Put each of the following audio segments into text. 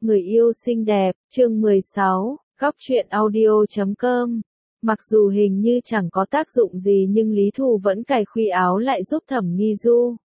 Người yêu xinh đẹp, chương 16, góc truyện audio.com. Mặc dù hình như chẳng có tác dụng gì nhưng Lý Thù vẫn cài khuy áo lại giúp Thẩm Nghi Du.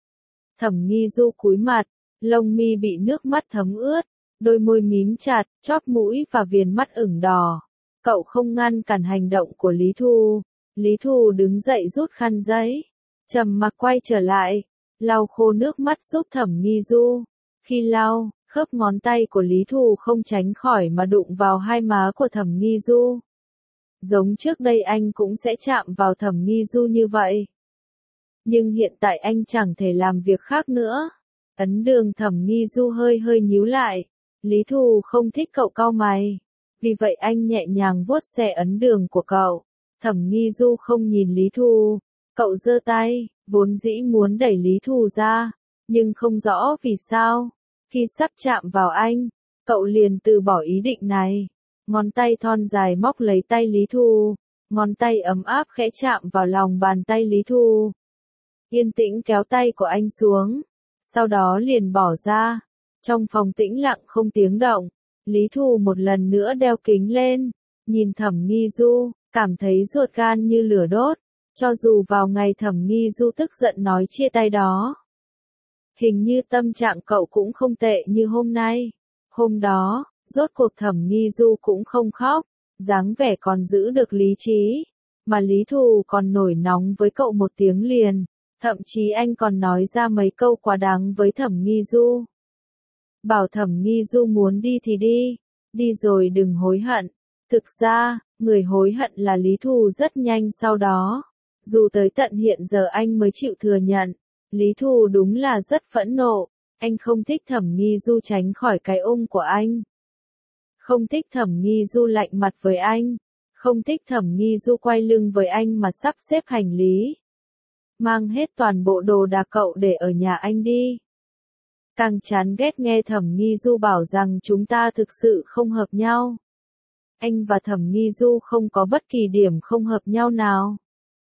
Thẩm Nghi Du cúi mặt, lông mi bị nước mắt thấm ướt, đôi môi mím chặt, chóp mũi và viền mắt ửng đỏ. Cậu không ngăn cản hành động của Lý Thù. Lý Thù đứng dậy rút khăn giấy, trầm mặc quay trở lại, lau khô nước mắt giúp Thẩm Nghi Du. Khi lau, khớp ngón tay của Lý Thù không tránh khỏi mà đụng vào hai má của Thẩm Nghi Du. Giống trước đây anh cũng sẽ chạm vào Thẩm Nghi Du như vậy. Nhưng hiện tại anh chẳng thể làm việc khác nữa. Ấn đường Thẩm Nghi Du hơi nhíu lại. Lý Thù không thích cậu cau mày. Vì vậy anh nhẹ nhàng vuốt xe ấn đường của cậu. Thẩm Nghi Du không nhìn Lý Thù. Cậu giơ tay, vốn dĩ muốn đẩy Lý Thù ra. Nhưng không rõ vì sao. Khi sắp chạm vào anh, cậu liền từ bỏ ý định này. Ngón tay thon dài móc lấy tay Lý Thù. Ngón tay ấm áp khẽ chạm vào lòng bàn tay Lý Thù. Yên tĩnh kéo tay của anh xuống. Sau đó liền bỏ ra. Trong phòng tĩnh lặng không tiếng động. Lý Thù một lần nữa đeo kính lên. Nhìn Thẩm Nghi Du, cảm thấy ruột gan như lửa đốt. Cho dù vào ngày Thẩm Nghi Du tức giận nói chia tay đó. Hình như tâm trạng cậu cũng không tệ như hôm nay. Hôm đó, rốt cuộc Thẩm Nghi Du cũng không khóc, dáng vẻ còn giữ được lý trí. Mà Lý Thù còn nổi nóng với cậu một tiếng liền. Thậm chí anh còn nói ra mấy câu quá đáng với Thẩm Nghi Du. Bảo Thẩm Nghi Du muốn đi thì đi. Đi rồi đừng hối hận. Thực ra, người hối hận là Lý Thù rất nhanh sau đó. Dù tới tận hiện giờ anh mới chịu thừa nhận. Lý Thù đúng là rất phẫn nộ. Anh không thích Thẩm Nghi Du tránh khỏi cái ôm của anh. Không thích Thẩm Nghi Du lạnh mặt với anh. Không thích Thẩm Nghi Du quay lưng với anh mà sắp xếp hành lý. Mang hết toàn bộ đồ đạc cậu để ở nhà anh đi. Càng chán ghét nghe Thẩm Nghi Du bảo rằng chúng ta thực sự không hợp nhau. Anh và Thẩm Nghi Du không có bất kỳ điểm không hợp nhau nào.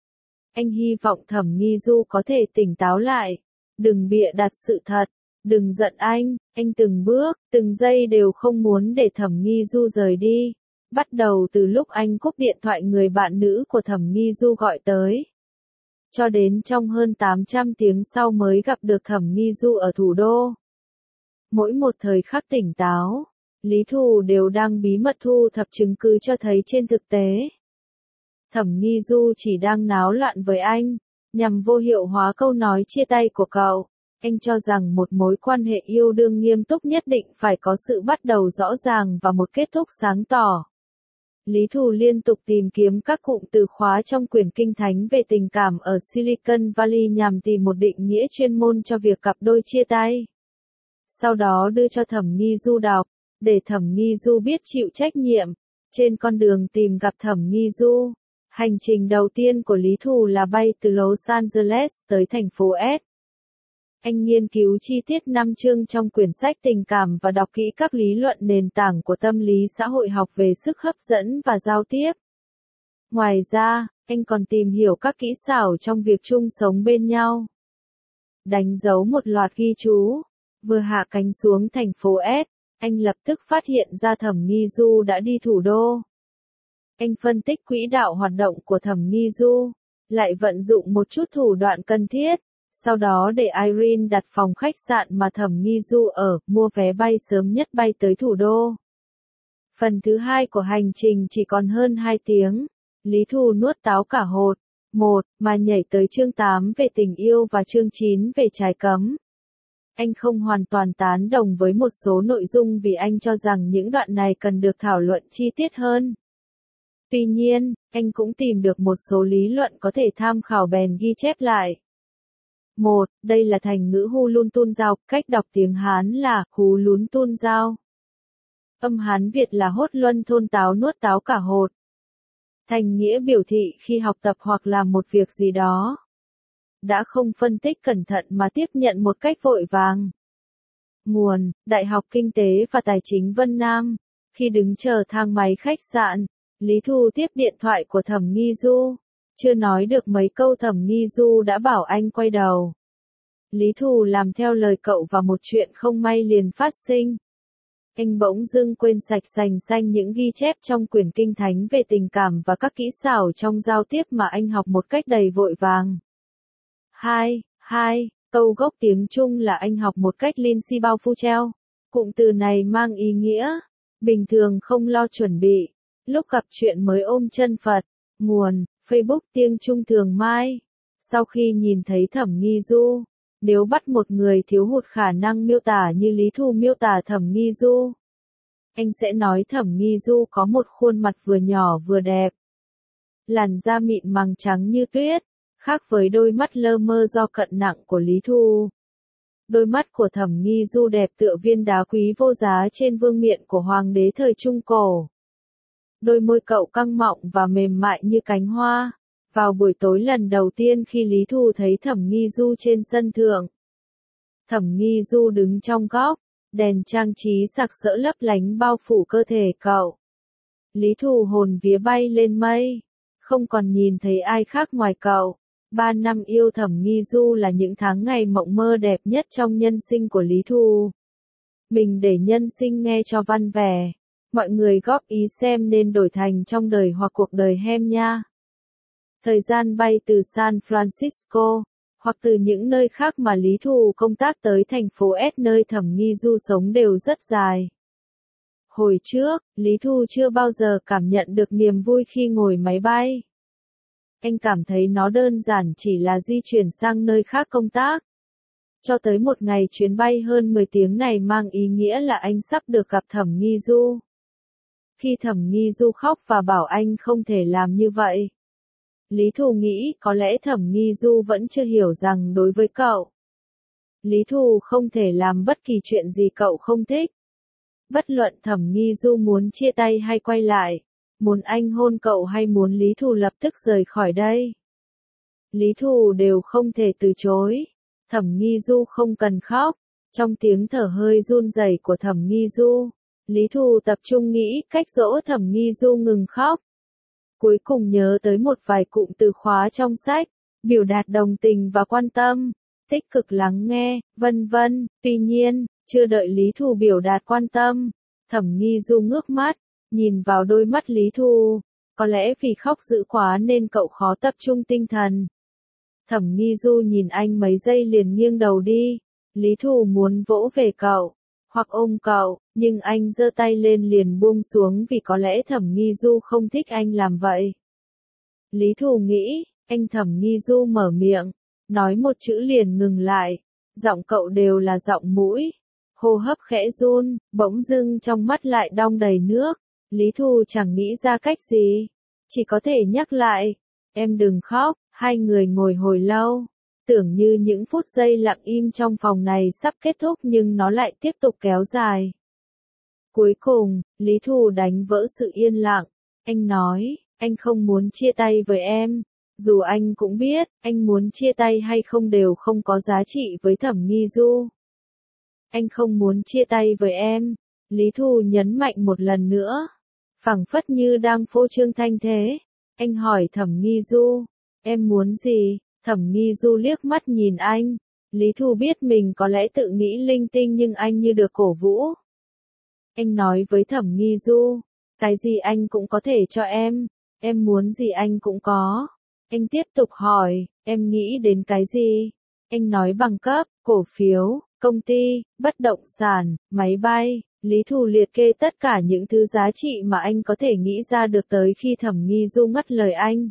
Anh hy vọng Thẩm Nghi Du có thể tỉnh táo lại. Đừng bịa đặt sự thật. Đừng giận anh từng bước, từng giây đều không muốn để Thẩm Nghi Du rời đi. Bắt đầu từ lúc anh cúp điện thoại người bạn nữ của Thẩm Nghi Du gọi tới. Cho đến trong hơn 800 tiếng sau mới gặp được Thẩm Nghi Du ở thủ đô. Mỗi một thời khắc tỉnh táo, Lý Thù đều đang bí mật thu thập chứng cứ cho thấy trên thực tế. Thẩm Nghi Du chỉ đang náo loạn với anh, nhằm vô hiệu hóa câu nói chia tay của cậu. Anh cho rằng một mối quan hệ yêu đương nghiêm túc nhất định phải có sự bắt đầu rõ ràng và một kết thúc sáng tỏ. Lý Thù liên tục tìm kiếm các cụm từ khóa trong quyển kinh thánh về tình cảm ở Silicon Valley nhằm tìm một định nghĩa chuyên môn cho việc cặp đôi chia tay. Sau đó đưa cho Thẩm Nghi Du đọc, để Thẩm Nghi Du biết chịu trách nhiệm. Trên con đường tìm gặp Thẩm Nghi Du, hành trình đầu tiên của Lý Thù là bay từ Los Angeles tới thành phố S. Anh nghiên cứu chi tiết 5 chương trong quyển sách tình cảm và đọc kỹ các lý luận nền tảng của tâm lý xã hội học về sức hấp dẫn và giao tiếp. Ngoài ra, anh còn tìm hiểu các kỹ xảo trong việc chung sống bên nhau. Đánh dấu một loạt ghi chú. Vừa hạ cánh xuống thành phố S, anh lập tức phát hiện ra Thẩm Nghi Du đã đi thủ đô. Anh phân tích quỹ đạo hoạt động của Thẩm Nghi Du, lại vận dụng một chút thủ đoạn cần thiết. Sau đó để Irene đặt phòng khách sạn mà Thẩm Nghi Du ở, mua vé bay sớm nhất bay tới thủ đô. Phần thứ hai của hành trình chỉ còn hơn 2 tiếng. Lý Thù nuốt táo cả hột. Mà nhảy tới chương 8 về tình yêu và chương 9 về trái cấm. Anh không hoàn toàn tán đồng với một số nội dung vì anh cho rằng những đoạn này cần được thảo luận chi tiết hơn. Tuy nhiên, anh cũng tìm được một số lý luận có thể tham khảo bèn ghi chép lại. Đây là thành ngữ Hu Lun Tun Giao, cách đọc tiếng Hán là Hú Lún Tun Giao. Âm Hán Việt là hốt luân thôn táo nuốt táo cả hột. Thành nghĩa biểu thị khi học tập hoặc làm một việc gì đó, đã không phân tích cẩn thận mà tiếp nhận một cách vội vàng. Nguồn: Đại học Kinh tế và Tài chính Vân Nam. Khi đứng chờ thang máy khách sạn, Lý Thù tiếp điện thoại của Thẩm Nghi Du. Chưa nói được mấy câu Thẩm Nghi Du đã bảo anh quay đầu. Lý Thù làm theo lời cậu và một chuyện không may liền phát sinh. Anh bỗng dưng quên sạch sành xanh những ghi chép trong quyển kinh thánh về tình cảm và các kỹ xảo trong giao tiếp mà anh học một cách đầy vội vàng. Hai, câu gốc tiếng Trung là anh học một cách linh si bao phu treo. Cụm từ này mang ý nghĩa, bình thường không lo chuẩn bị, lúc gặp chuyện mới ôm chân Phật. Nguồn, Facebook tiếng Trung thường mai. Sau khi nhìn thấy Thẩm Nghi Du, nếu bắt một người thiếu hụt khả năng miêu tả như Lý Thu miêu tả Thẩm Nghi Du, anh sẽ nói Thẩm Nghi Du có một khuôn mặt vừa nhỏ vừa đẹp. Làn da mịn màng trắng như tuyết, khác với đôi mắt lơ mơ do cận nặng của Lý Thu. Đôi mắt của Thẩm Nghi Du đẹp tựa viên đá quý vô giá trên vương miện của hoàng đế thời Trung Cổ. Đôi môi cậu căng mọng và mềm mại như cánh hoa. Vào buổi tối lần đầu tiên khi Lý Thu thấy Thẩm Nghi Du trên sân thượng. Thẩm Nghi Du đứng trong góc, đèn trang trí sặc sỡ lấp lánh bao phủ cơ thể cậu. Lý Thu hồn vía bay lên mây, không còn nhìn thấy ai khác ngoài cậu. 3 năm yêu Thẩm Nghi Du là những tháng ngày mộng mơ đẹp nhất trong nhân sinh của Lý Thu. Mình để nhân sinh nghe cho văn vẻ. Mọi người góp ý xem nên đổi thành trong đời hoặc cuộc đời hem nha. Thời gian bay từ San Francisco, hoặc từ những nơi khác mà Lý Thu công tác tới thành phố S nơi Thẩm Nghi Du sống đều rất dài. Hồi trước, Lý Thu chưa bao giờ cảm nhận được niềm vui khi ngồi máy bay. Anh cảm thấy nó đơn giản chỉ là di chuyển sang nơi khác công tác. Cho tới một ngày chuyến bay hơn 10 tiếng này mang ý nghĩa là anh sắp được gặp Thẩm Nghi Du. Khi Thẩm Nghi Du khóc và bảo anh không thể làm như vậy. Lý Thu nghĩ có lẽ Thẩm Nghi Du vẫn chưa hiểu rằng đối với cậu, Lý Thu không thể làm bất kỳ chuyện gì cậu không thích. Bất luận Thẩm Nghi Du muốn chia tay hay quay lại, muốn anh hôn cậu hay muốn Lý Thu lập tức rời khỏi đây, Lý Thu đều không thể từ chối. Thẩm Nghi Du không cần khóc. Trong tiếng thở hơi run rẩy của Thẩm Nghi Du, Lý Thu tập trung nghĩ cách dỗ Thẩm Nghi Du ngừng khóc. Cuối cùng nhớ tới một vài cụm từ khóa trong sách, biểu đạt đồng tình và quan tâm, tích cực lắng nghe, vân vân. Tuy nhiên, chưa đợi Lý Thu biểu đạt quan tâm, Thẩm Nghi Du ngước mắt, nhìn vào đôi mắt Lý Thu. Có lẽ vì khóc dữ quá nên cậu khó tập trung tinh thần. Thẩm Nghi Du nhìn anh mấy giây liền nghiêng đầu đi. Lý Thu muốn vỗ về cậu, hoặc ôm cậu, nhưng anh giơ tay lên liền buông xuống vì có lẽ Thẩm Nghi Du không thích anh làm vậy. Lý Thu nghĩ, anh Thẩm Nghi Du mở miệng, nói một chữ liền ngừng lại, giọng cậu đều là giọng mũi, hô hấp khẽ run, bỗng dưng trong mắt lại đong đầy nước. Lý Thu chẳng nghĩ ra cách gì, chỉ có thể nhắc lại, em đừng khóc. Hai người ngồi hồi lâu, tưởng như những phút giây lặng im trong phòng này sắp kết thúc nhưng nó lại tiếp tục kéo dài. Cuối cùng, Lý Thu đánh vỡ sự yên lặng, anh nói, anh không muốn chia tay với em, dù anh cũng biết, anh muốn chia tay hay không đều không có giá trị với Thẩm Nghi Du. Anh không muốn chia tay với em, Lý Thu nhấn mạnh một lần nữa, phảng phất như đang phô trương thanh thế. Anh hỏi Thẩm Nghi Du, em muốn gì? Thẩm Nghi Du liếc mắt nhìn anh. Lý Thu biết mình có lẽ tự nghĩ linh tinh nhưng anh như được cổ vũ. Anh nói với Thẩm Nghi Du, cái gì anh cũng có thể cho em muốn gì anh cũng có. Anh tiếp tục hỏi, em nghĩ đến cái gì? Anh nói bằng cấp, cổ phiếu, công ty, bất động sản, máy bay. Lý Thu liệt kê tất cả những thứ giá trị mà anh có thể nghĩ ra được tới khi Thẩm Nghi Du ngắt lời anh.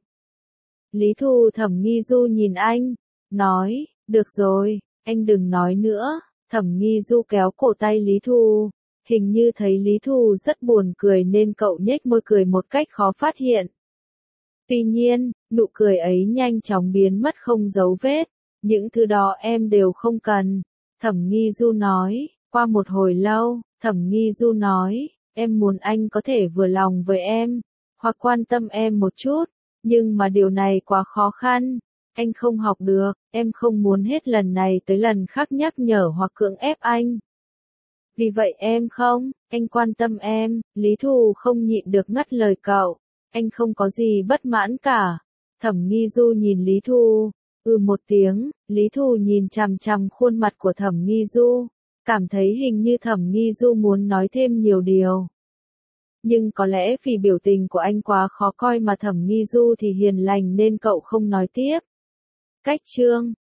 Lý Thu Thẩm Nghi Du nhìn anh, nói, được rồi, anh đừng nói nữa. Thẩm Nghi Du kéo cổ tay Lý Thu, hình như thấy Lý Thu rất buồn cười nên cậu nhếch môi cười một cách khó phát hiện. Tuy nhiên, nụ cười ấy nhanh chóng biến mất không dấu vết, những thứ đó em đều không cần. Thẩm Nghi Du nói, qua một hồi lâu, Thẩm Nghi Du nói, em muốn anh có thể vừa lòng với em, hoặc quan tâm em một chút. Nhưng mà điều này quá khó khăn, anh không học được, em không muốn hết lần này tới lần khác nhắc nhở hoặc cưỡng ép anh. Vì vậy anh quan tâm em. Lý Thu không nhịn được ngắt lời cậu, anh không có gì bất mãn cả. Thẩm Nghi Du nhìn Lý Thu, một tiếng. Lý Thu nhìn chằm chằm khuôn mặt của Thẩm Nghi Du, Cảm thấy hình như Thẩm Nghi Du muốn nói thêm nhiều điều. Nhưng có lẽ vì biểu tình của anh quá khó coi mà Thẩm Nghi Du thì hiền lành nên cậu không nói tiếp. Cách chương